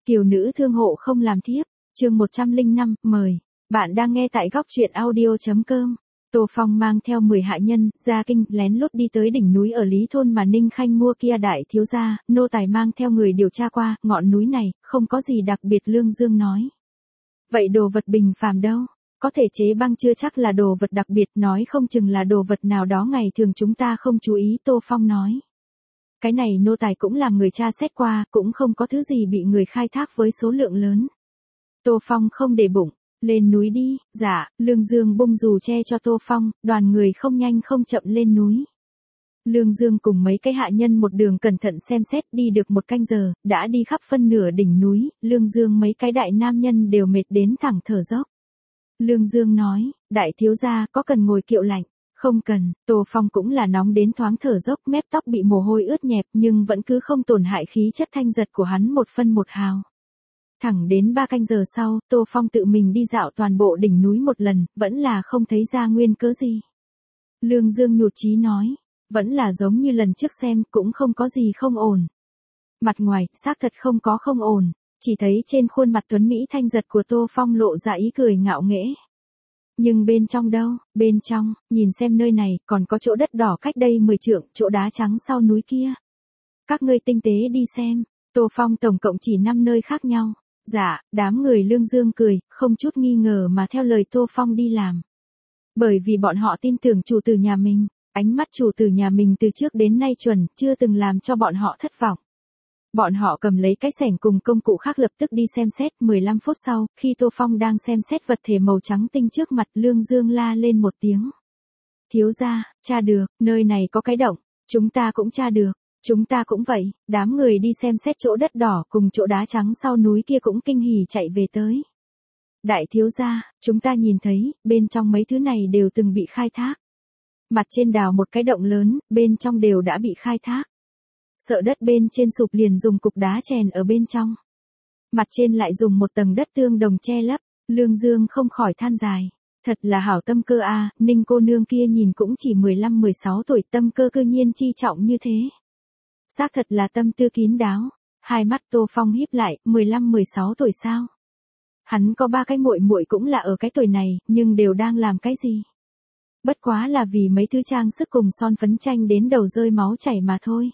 Kiều nữ thương hộ không làm thiếp, chương 105, mời. Bạn đang nghe tại góc truyện audio.com. Tô Phong mang theo 10 hạ nhân, ra kinh, lén lút đi tới đỉnh núi ở Lý Thôn mà Ninh Khanh mua kia đại thiếu gia, nô tài mang theo người điều tra qua, ngọn núi này, không có gì đặc biệt Lương Dương nói. Vậy đồ vật bình phàm đâu? Có thể chế băng chưa chắc là đồ vật đặc biệt, nói không chừng là đồ vật nào đó ngày thường chúng ta không chú ý, Tô Phong nói. Cái này nô tài cũng làm người tra xét qua, cũng không có thứ gì bị người khai thác với số lượng lớn. Tô Phong không để bụng, lên núi đi, dạ, Lương Dương bung dù che cho Tô Phong, đoàn người không nhanh không chậm lên núi. Lương Dương cùng mấy cái hạ nhân một đường cẩn thận xem xét đi được một canh giờ, đã đi khắp phân nửa đỉnh núi, Lương Dương mấy cái đại nam nhân đều mệt đến thẳng thở dốc. Lương Dương nói, đại thiếu gia có cần ngồi kiệu lạnh? Không cần, Tô Phong cũng là nóng đến thoáng thở dốc, mép tóc bị mồ hôi ướt nhẹp nhưng vẫn cứ không tổn hại khí chất thanh giật của hắn một phân một hào. Thẳng đến 3 canh giờ sau, Tô Phong tự mình đi dạo toàn bộ đỉnh núi một lần, vẫn là không thấy ra nguyên cớ gì. Lương Dương nhụt chí nói, vẫn là giống như lần trước xem, cũng không có gì không ổn. Mặt ngoài, xác thật không có không ổn, chỉ thấy trên khuôn mặt tuấn Mỹ thanh giật của Tô Phong lộ ra ý cười ngạo nghễ. Nhưng bên trong đâu, bên trong, nhìn xem nơi này, còn có chỗ đất đỏ cách đây 10 trượng, chỗ đá trắng sau núi kia. Các ngươi tinh tế đi xem, Tô Phong tổng cộng chỉ 5 nơi khác nhau. Dạ, đám người Lương Dương cười, không chút nghi ngờ mà theo lời Tô Phong đi làm. Bởi vì bọn họ tin tưởng chủ tử nhà mình, ánh mắt chủ tử nhà mình từ trước đến nay chuẩn, chưa từng làm cho bọn họ thất vọng. Bọn họ cầm lấy cái xẻng cùng công cụ khác lập tức đi xem xét, 15 phút sau, khi Tô Phong đang xem xét vật thể màu trắng tinh trước mặt, Lương Dương la lên một tiếng. Thiếu gia, tra được, nơi này có cái động, chúng ta cũng tra được, chúng ta cũng vậy, đám người đi xem xét chỗ đất đỏ cùng chỗ đá trắng sau núi kia cũng kinh hỉ chạy về tới. Đại thiếu gia, chúng ta nhìn thấy, bên trong mấy thứ này đều từng bị khai thác. Mặt trên đào một cái động lớn, bên trong đều đã bị khai thác. Sợ đất bên trên sụp liền dùng cục đá chèn ở bên trong. Mặt trên lại dùng một tầng đất tương đồng che lấp, Lương Dương không khỏi than dài. Thật là hảo tâm cơ a, Ninh cô nương kia nhìn cũng chỉ 15-16 tuổi, tâm cơ cư nhiên chi trọng như thế. Xác thật là tâm tư kín đáo. Hai mắt Tô Phong híp lại, 15-16 tuổi sao? Hắn có 3 cái muội muội cũng là ở cái tuổi này, nhưng đều đang làm cái gì? Bất quá là vì mấy thứ trang sức cùng son phấn tranh đến đầu rơi máu chảy mà thôi.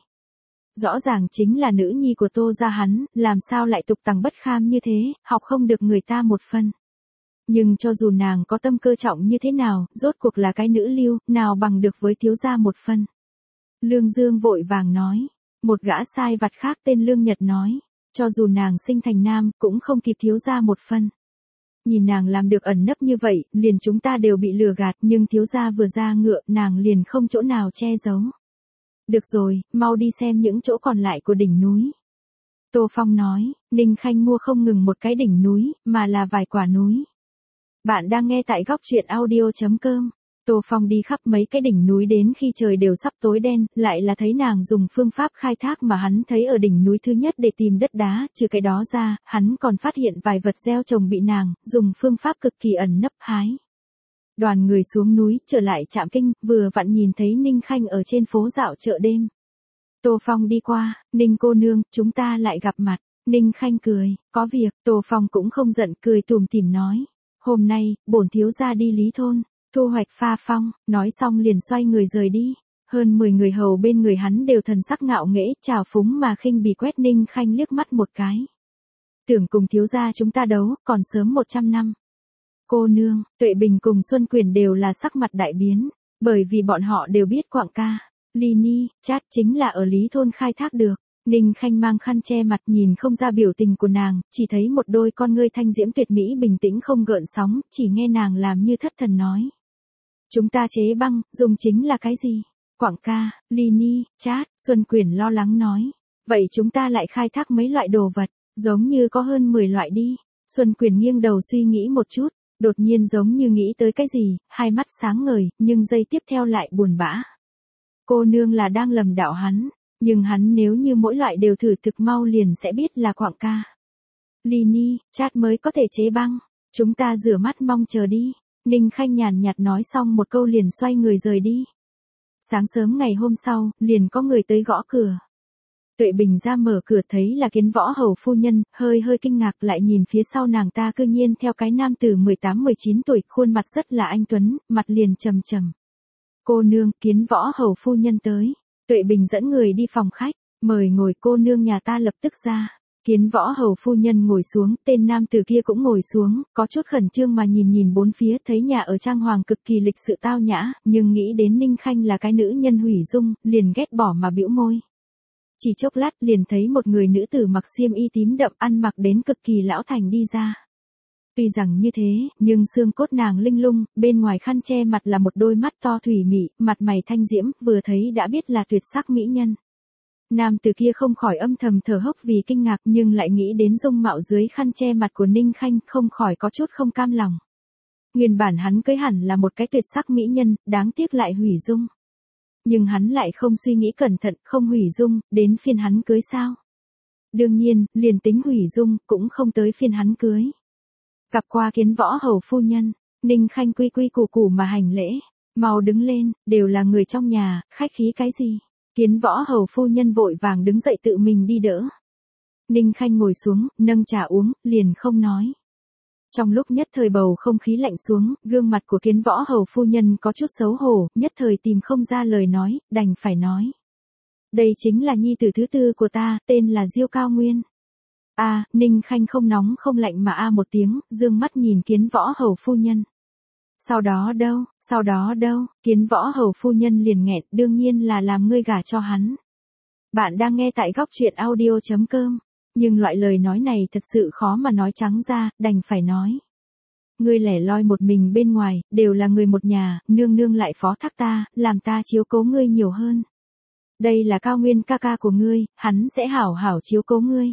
Rõ ràng chính là nữ nhi của Tô gia hắn, làm sao lại tục tằng bất kham như thế, học không được người ta một phân. Nhưng cho dù nàng có tâm cơ trọng như thế nào, rốt cuộc là cái nữ lưu, nào bằng được với thiếu gia một phân. Lương Dương vội vàng nói, một gã sai vặt khác tên Lương Nhật nói, cho dù nàng sinh thành nam, cũng không kịp thiếu gia một phân. Nhìn nàng làm được ẩn nấp như vậy, liền chúng ta đều bị lừa gạt, nhưng thiếu gia vừa ra ngựa, nàng liền không chỗ nào che giấu. Được rồi, mau đi xem những chỗ còn lại của đỉnh núi. Tô Phong nói, Ninh Khanh mua không ngừng một cái đỉnh núi, mà là vài quả núi. Bạn đang nghe tại góc truyện audio.com. Tô Phong đi khắp mấy cái đỉnh núi đến khi trời đều sắp tối đen, lại là thấy nàng dùng phương pháp khai thác mà hắn thấy ở đỉnh núi thứ nhất để tìm đất đá, trừ cái đó ra, hắn còn phát hiện vài vật gieo trồng bị nàng, dùng phương pháp cực kỳ ẩn nấp hái. Đoàn người xuống núi, trở lại Trạm Kinh, vừa vặn nhìn thấy Ninh Khanh ở trên phố dạo chợ đêm. Tô Phong đi qua, Ninh cô nương, chúng ta lại gặp mặt. Ninh Khanh cười, có việc, Tô Phong cũng không giận, cười tủm tỉm nói. Hôm nay, bổn thiếu gia đi Lý Thôn, thu hoạch pha phong, nói xong liền xoay người rời đi. Hơn 10 người hầu bên người hắn đều thần sắc ngạo nghễ, trào phúng mà khinh bỉ quét Ninh Khanh liếc mắt một cái. Tưởng cùng thiếu gia chúng ta đấu, còn sớm 100 năm. Cô nương, Tuệ Bình cùng Xuân Quyền đều là sắc mặt đại biến, bởi vì bọn họ đều biết Quảng ca, Ly Ni, Chát chính là ở Lý Thôn khai thác được. Ninh Khanh mang khăn che mặt nhìn không ra biểu tình của nàng, chỉ thấy một đôi con ngươi thanh diễm tuyệt mỹ bình tĩnh không gợn sóng, chỉ nghe nàng làm như thất thần nói. Chúng ta chế băng, dùng chính là cái gì? Quảng ca, Ly Ni, Chát, Xuân Quyền lo lắng nói. Vậy chúng ta lại khai thác mấy loại đồ vật, giống như có hơn 10 loại đi. Xuân Quyền nghiêng đầu suy nghĩ một chút, đột nhiên giống như nghĩ tới cái gì, hai mắt sáng ngời, nhưng giây tiếp theo lại buồn bã. Cô nương là đang lầm đạo hắn, nhưng hắn nếu như mỗi loại đều thử thực mau liền sẽ biết là Quảng ca. Ly Ni, Chát mới có thể chế băng, chúng ta rửa mắt mong chờ đi. Ninh Khanh nhàn nhạt nói xong một câu liền xoay người rời đi. Sáng sớm ngày hôm sau, liền có người tới gõ cửa. Tuệ Bình ra mở cửa thấy là Kiến Võ hầu phu nhân, hơi hơi kinh ngạc lại nhìn phía sau nàng ta cư nhiên theo cái nam tử 18-19 tuổi, khuôn mặt rất là anh tuấn, mặt liền trầm trầm. Cô nương, Kiến Võ hầu phu nhân tới. Tuệ Bình dẫn người đi phòng khách, mời ngồi, cô nương nhà ta lập tức ra. Kiến Võ hầu phu nhân ngồi xuống, tên nam tử kia cũng ngồi xuống, có chút khẩn trương mà nhìn bốn phía, thấy nhà ở trang hoàng cực kỳ lịch sự tao nhã, nhưng nghĩ đến Ninh Khanh là cái nữ nhân hủy dung, liền ghét bỏ mà bĩu môi. Chỉ chốc lát liền thấy một người nữ tử mặc xiêm y tím đậm, ăn mặc đến cực kỳ lão thành đi ra. Tuy rằng như thế, nhưng xương cốt nàng linh lung, bên ngoài khăn che mặt là một đôi mắt to thủy mị, mặt mày thanh diễm, vừa thấy đã biết là tuyệt sắc mỹ nhân. Nam tử kia không khỏi âm thầm thở hốc vì kinh ngạc, nhưng lại nghĩ đến dung mạo dưới khăn che mặt của Ninh Khanh, không khỏi có chút không cam lòng. Nguyên bản hắn cưới hẳn là một cái tuyệt sắc mỹ nhân, đáng tiếc lại hủy dung. Nhưng hắn lại không suy nghĩ cẩn thận, không hủy dung, đến phiên hắn cưới sao? Đương nhiên, liền tính hủy dung, cũng không tới phiên hắn cưới. Gặp qua Kiến Võ hầu phu nhân, Ninh Khanh quy quy củ củ mà hành lễ. Mau đứng lên, đều là người trong nhà, khách khí cái gì? Kiến Võ hầu phu nhân vội vàng đứng dậy tự mình đi đỡ. Ninh Khanh ngồi xuống, nâng trà uống, liền không nói. Trong lúc nhất thời bầu không khí lạnh xuống, gương mặt của Kiến Võ hầu phu nhân có chút xấu hổ, nhất thời tìm không ra lời nói, đành phải nói. Đây chính là nhi tử thứ tư của ta, tên là Diêu Cao Nguyên. Ninh Khanh không nóng không lạnh mà một tiếng, dương mắt nhìn Kiến Võ hầu phu nhân. Sau đó đâu, Kiến Võ hầu phu nhân liền nghẹn, đương nhiên là làm ngươi gả cho hắn. Bạn đang nghe tại góc truyện audio.com, nhưng loại lời nói này thật sự khó mà nói trắng ra, đành phải nói. Ngươi lẻ loi một mình bên ngoài, đều là người một nhà, nương nương lại phó thác ta, làm ta chiếu cố ngươi nhiều hơn. Đây là Cao Nguyên ca ca của ngươi, hắn sẽ hảo hảo chiếu cố ngươi.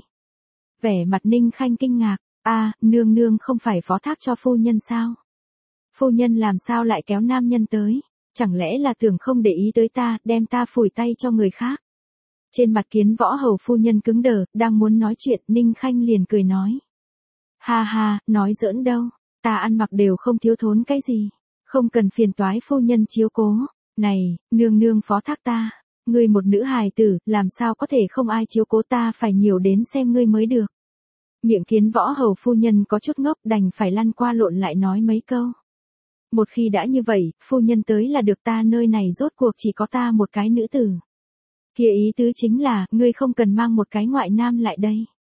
Vẻ mặt Ninh Khanh kinh ngạc, nương nương không phải phó thác cho phu nhân sao? Phu nhân làm sao lại kéo nam nhân tới? Chẳng lẽ là tưởng không để ý tới ta, đem ta phủi tay cho người khác? Trên mặt Kiến Võ hầu phu nhân cứng đờ, đang muốn nói chuyện, Ninh Khanh liền cười nói. Ha ha, nói giỡn đâu, ta ăn mặc đều không thiếu thốn cái gì, không cần phiền toái phu nhân chiếu cố. Này, nương nương phó thác ta, ngươi một nữ hài tử, làm sao có thể không ai chiếu cố ta, phải nhiều đến xem ngươi mới được. Miệng Kiến Võ hầu phu nhân có chút ngốc, đành phải lăn qua lộn lại nói mấy câu. Một khi đã như vậy, phu nhân tới là được, ta nơi này rốt cuộc chỉ có ta một cái nữ tử. Kia ý tứ chính là, ngươi không cần mang một cái ngoại nam lại đây.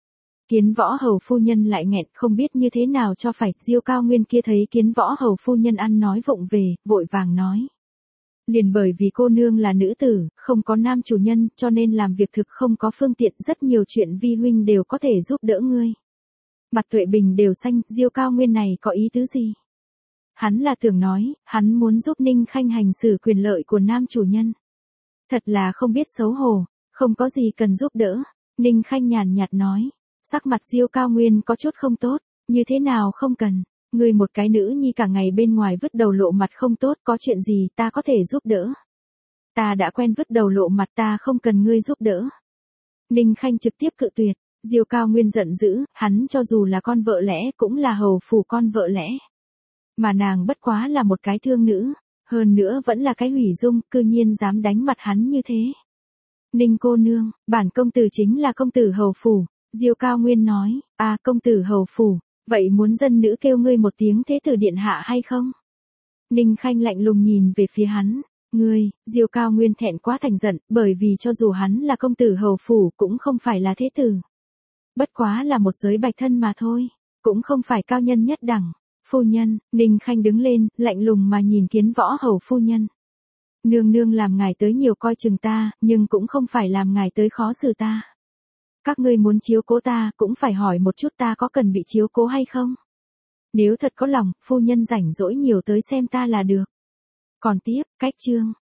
Kiến Võ hầu phu nhân lại nghẹn, không biết như thế nào cho phải. Diêu Cao Nguyên kia thấy Kiến Võ hầu phu nhân ăn nói vụng về, vội vàng nói. Liền bởi vì cô nương là nữ tử, không có nam chủ nhân, cho nên làm việc thực không có phương tiện, rất nhiều chuyện vi huynh đều có thể giúp đỡ ngươi. Mặt Tuệ Bình đều xanh, Diêu Cao Nguyên này có ý tứ gì? Hắn là tưởng nói, hắn muốn giúp Ninh Khanh hành xử quyền lợi của nam chủ nhân. Thật là không biết xấu hổ, không có gì cần giúp đỡ. Ninh Khanh nhàn nhạt nói, sắc mặt Diêu Cao Nguyên có chút không tốt, như thế nào không cần, ngươi một cái nữ nhi cả ngày bên ngoài vứt đầu lộ mặt không tốt, có chuyện gì ta có thể giúp đỡ. Ta đã quen vứt đầu lộ mặt, ta không cần ngươi giúp đỡ. Ninh Khanh trực tiếp cự tuyệt, Diêu Cao Nguyên giận dữ, hắn cho dù là con vợ lẽ cũng là hầu phủ con vợ lẽ. Mà nàng bất quá là một cái thương nữ, hơn nữa vẫn là cái hủy dung, cư nhiên dám đánh mặt hắn như thế. Ninh cô nương, bản công tử chính là công tử hầu phủ. Diêu Cao Nguyên nói, công tử hầu phủ, vậy muốn dân nữ kêu ngươi một tiếng thế tử điện hạ hay không? Ninh Khanh lạnh lùng nhìn về phía hắn, ngươi, Diêu Cao Nguyên thẹn quá thành giận, bởi vì cho dù hắn là công tử hầu phủ cũng không phải là thế tử. Bất quá là một giới bạch thân mà thôi, cũng không phải cao nhân nhất đẳng. Phu nhân, Ninh Khanh đứng lên, lạnh lùng mà nhìn Kiến Võ hầu phu nhân. Nương nương làm ngài tới nhiều coi chừng ta, nhưng cũng không phải làm ngài tới khó xử ta. Các ngươi muốn chiếu cố ta, cũng phải hỏi một chút ta có cần bị chiếu cố hay không. Nếu thật có lòng, phu nhân rảnh rỗi nhiều tới xem ta là được. Còn tiếp, cách chương.